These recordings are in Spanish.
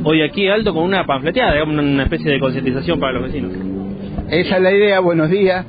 hoy aquí, Aldo, con una panfleteada, digamos, una especie de concientización para los vecinos. Esa es la idea. Buenos días.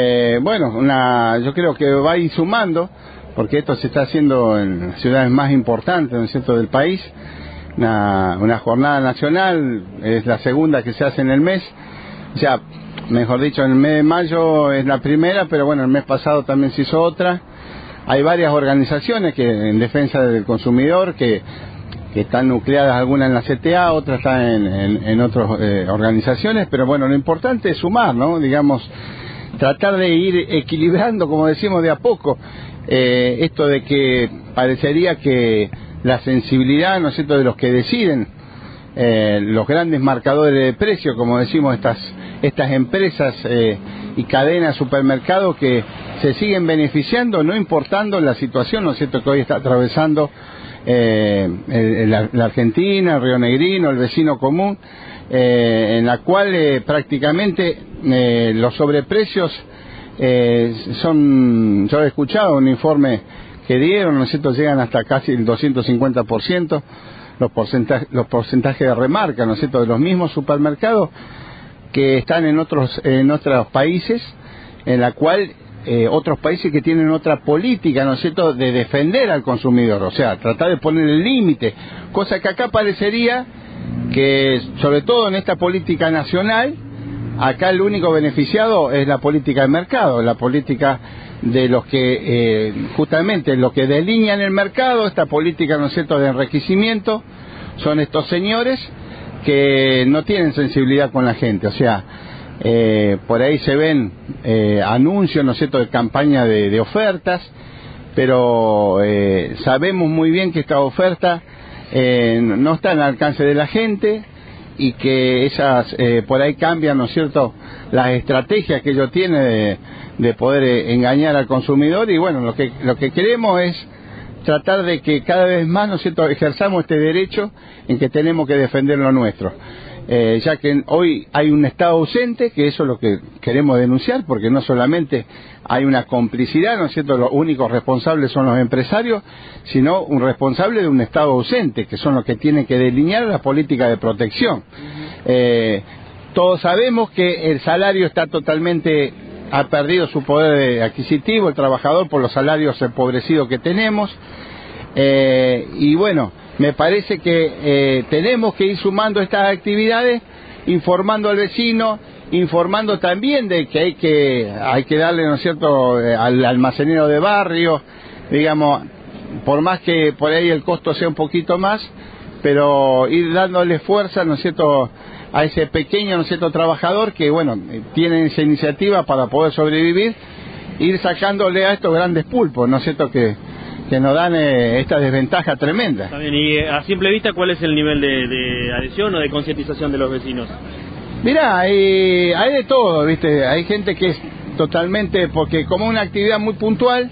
Yo creo que va a ir sumando, porque esto se está haciendo en las ciudades más importantes, ¿no es cierto?, del país. Una jornada nacional, es la segunda que se hace en el mes. O sea, mejor dicho, en el mes de mayo es la primera, pero bueno, el mes pasado también se hizo otra. Hay varias organizaciones que en defensa del consumidor que están nucleadas, algunas en la CTA, otras están en otras organizaciones, pero bueno, lo importante es sumar, ¿no? Digamos, tratar de ir equilibrando, como decimos, de a poco, esto de que parecería que la sensibilidad, ¿no es cierto?, de los que deciden, los grandes marcadores de precio, como decimos, estas empresas y cadenas de supermercados que se siguen beneficiando, no importando la situación, ¿no es cierto?, que hoy está atravesando la Argentina, el Río Negrino, el vecino común, en la cual prácticamente los sobreprecios yo he escuchado un informe que dieron, ¿no es cierto?, llegan hasta casi el 250%, los porcentajes de remarca, ¿no es cierto?, de los mismos supermercados que están en otros países, en la cual otros países que tienen otra política, ¿no es cierto?, de defender al consumidor, o sea, tratar de poner el límite, cosa que acá parecería que, sobre todo en esta política nacional, acá el único beneficiado es la política de mercado, la política de los que, justamente, los que delinean el mercado, esta política, ¿no es cierto?, de enriquecimiento, son estos señores que no tienen sensibilidad con la gente, o sea, por ahí se ven anuncios, ¿no es cierto?, de campaña de ofertas, pero sabemos muy bien que esta oferta no está al alcance de la gente y que esas por ahí cambian, ¿no es cierto?, las estrategias que ellos tienen de poder engañar al consumidor. Y bueno, lo que queremos es tratar de que cada vez más, ¿no es cierto?, ejerzamos este derecho en que tenemos que defender lo nuestro. Ya que hoy hay un Estado ausente, que eso es lo que queremos denunciar, porque no solamente hay una complicidad, ¿no es cierto?, los únicos responsables son los empresarios, sino un responsable de un Estado ausente, que son los que tienen que delinear la política de protección. Todos sabemos que el salario está totalmente, ha perdido su poder adquisitivo, el trabajador, por los salarios empobrecidos que tenemos, y bueno, me parece que tenemos que ir sumando estas actividades, informando al vecino, informando también de que hay que darle, ¿no es cierto?, al almacenero de barrio, digamos, por más que por ahí el costo sea un poquito más, pero ir dándole fuerza, ¿no es cierto?, a ese pequeño, ¿no es cierto?, trabajador que, bueno, tiene esa iniciativa para poder sobrevivir, ir sacándole a estos grandes pulpos, ¿no es cierto?, que nos dan esta desventaja tremenda. Está bien, y a simple vista, ¿cuál es el nivel de adhesión o de concientización de los vecinos? Mirá, hay de todo, ¿viste? Hay gente que es totalmente, porque como una actividad muy puntual,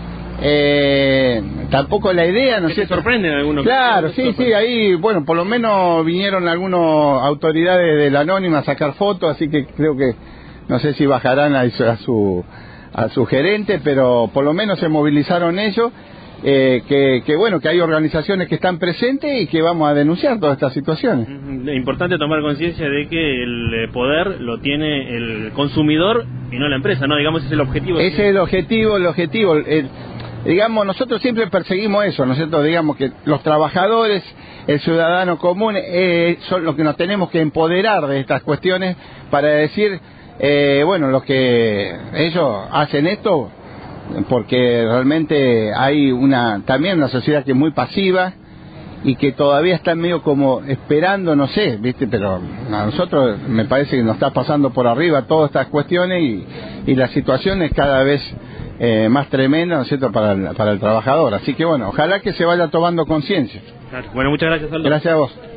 tampoco la idea, ¿no sé. ¿Te sorprenden algunos? Claro, sí, ahí, bueno, por lo menos vinieron algunas autoridades de la Anónima a sacar fotos, así que creo que, no sé si bajarán a su gerente, pero por lo menos se movilizaron ellos. Bueno, que hay organizaciones que están presentes y que vamos a denunciar todas estas situaciones. Es importante tomar conciencia de que el poder lo tiene el consumidor y no la empresa, ¿no? Digamos, ese es el objetivo. Ese es el objetivo. Digamos, nosotros siempre perseguimos eso, ¿no es cierto? Digamos que los trabajadores, el ciudadano común, son los que nos tenemos que empoderar de estas cuestiones para decir, bueno, los que ellos hacen esto, porque realmente hay también una sociedad que es muy pasiva y que todavía está medio como esperando, no sé, ¿viste? Pero a nosotros me parece que nos está pasando por arriba todas estas cuestiones y la situación es cada vez más tremenda, ¿no es cierto?, para el trabajador. Así que bueno, ojalá que se vaya tomando conciencia. Claro. Bueno, muchas gracias, Aldo. Gracias a vos.